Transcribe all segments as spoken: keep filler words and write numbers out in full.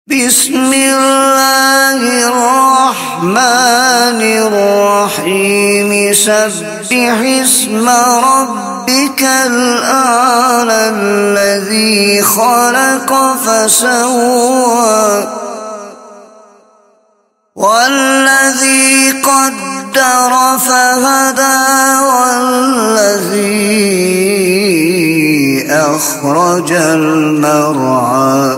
بسم الله الرحمن الرحيم سبح اسم ربك الأعلى الذي خلق فسوى والذي قدر فهدى والذي أخرج المرعى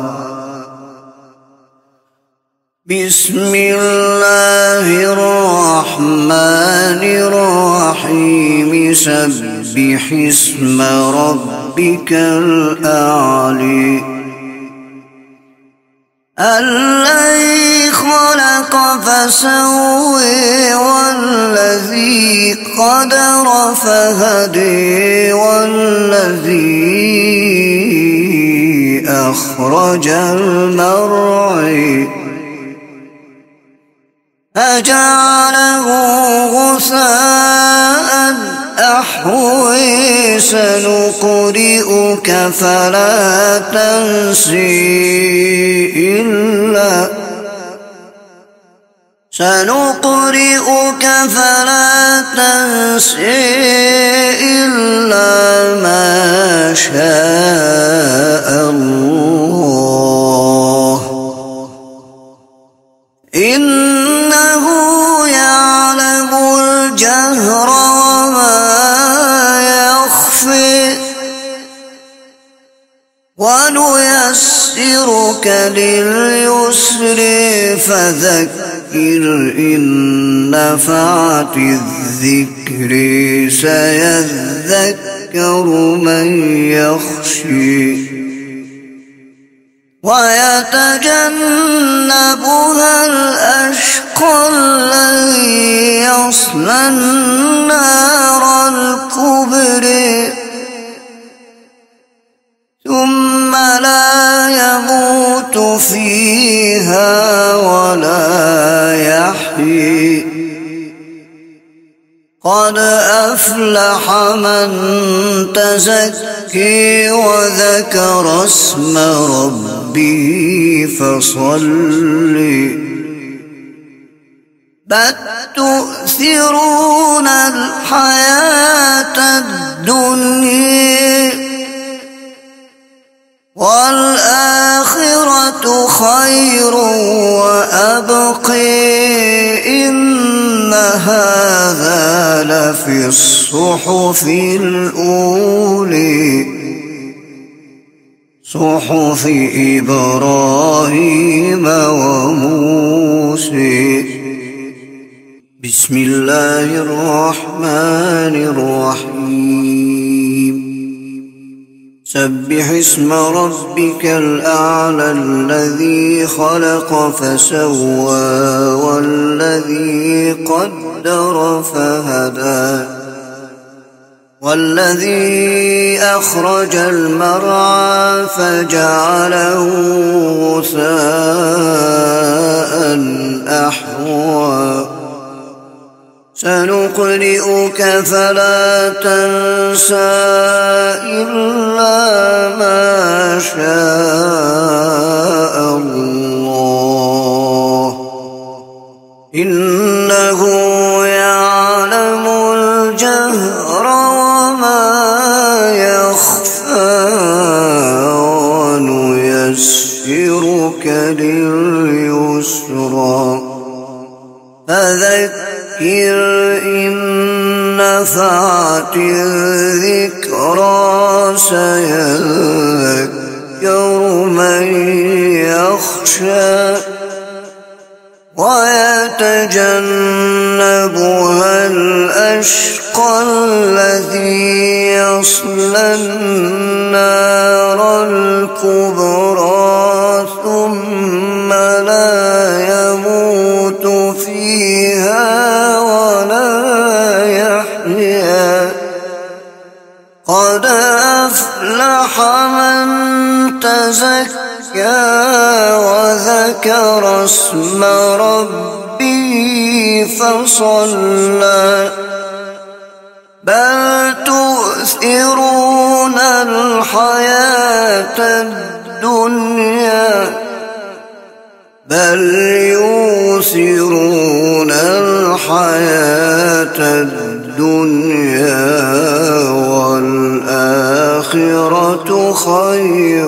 بسم الله الرحمن الرحيم سبح اسم ربك الأعلى الذي خلق فسوى والذي قدر فهدى والذي أخرج المرعى فجعله غثاء أحوى سنقرئك فلا تنسى إلا سنقرئك فلا تنسى إلا ما شاء الله إنه يعلم الجهر وما يخفى ونيسرك لليسر فذكر إن نفعت الذكر سيذكر من يخشى ويتجنبها الأشقى الذي يصلى النار الكبرى ثم لا يموت فيها ولا يحيى قد أفلح من تزكى وذكر اسم ربه فصلى بل تؤثرون الحياة الدنيا والآخرة خير وأبقى إن هذا لفي الصحف الأولى صحف إبراهيم وموسى بسم الله الرحمن الرحيم سبح اسم ربك الأعلى الذي خلق فسوى والذي قدر فهدى والذي أخرج المرعى فجعله غثاء أحوى سنقرئك فلا تنسى إلا ما شاء الله إنه يعلم الجهر وما يخفى ونيسرك لليسرى فذكر إن نفعت الذكرى سيذكر من يخشى ويتجنبها الأشقى الذي يصلى النار الكبرى ثم لا يموت فيها قد أفلح من تزكى وذكر اسم ربه فصلى بل تؤثرون الحياة الدنيا بل يؤثرون الحياة الدنيا والآخرة خير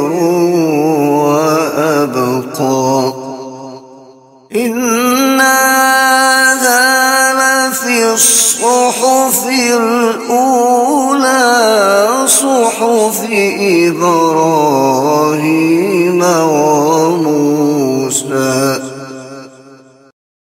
وأبقى. إن هذا لفي الصحف الأولى صحف إبراهيم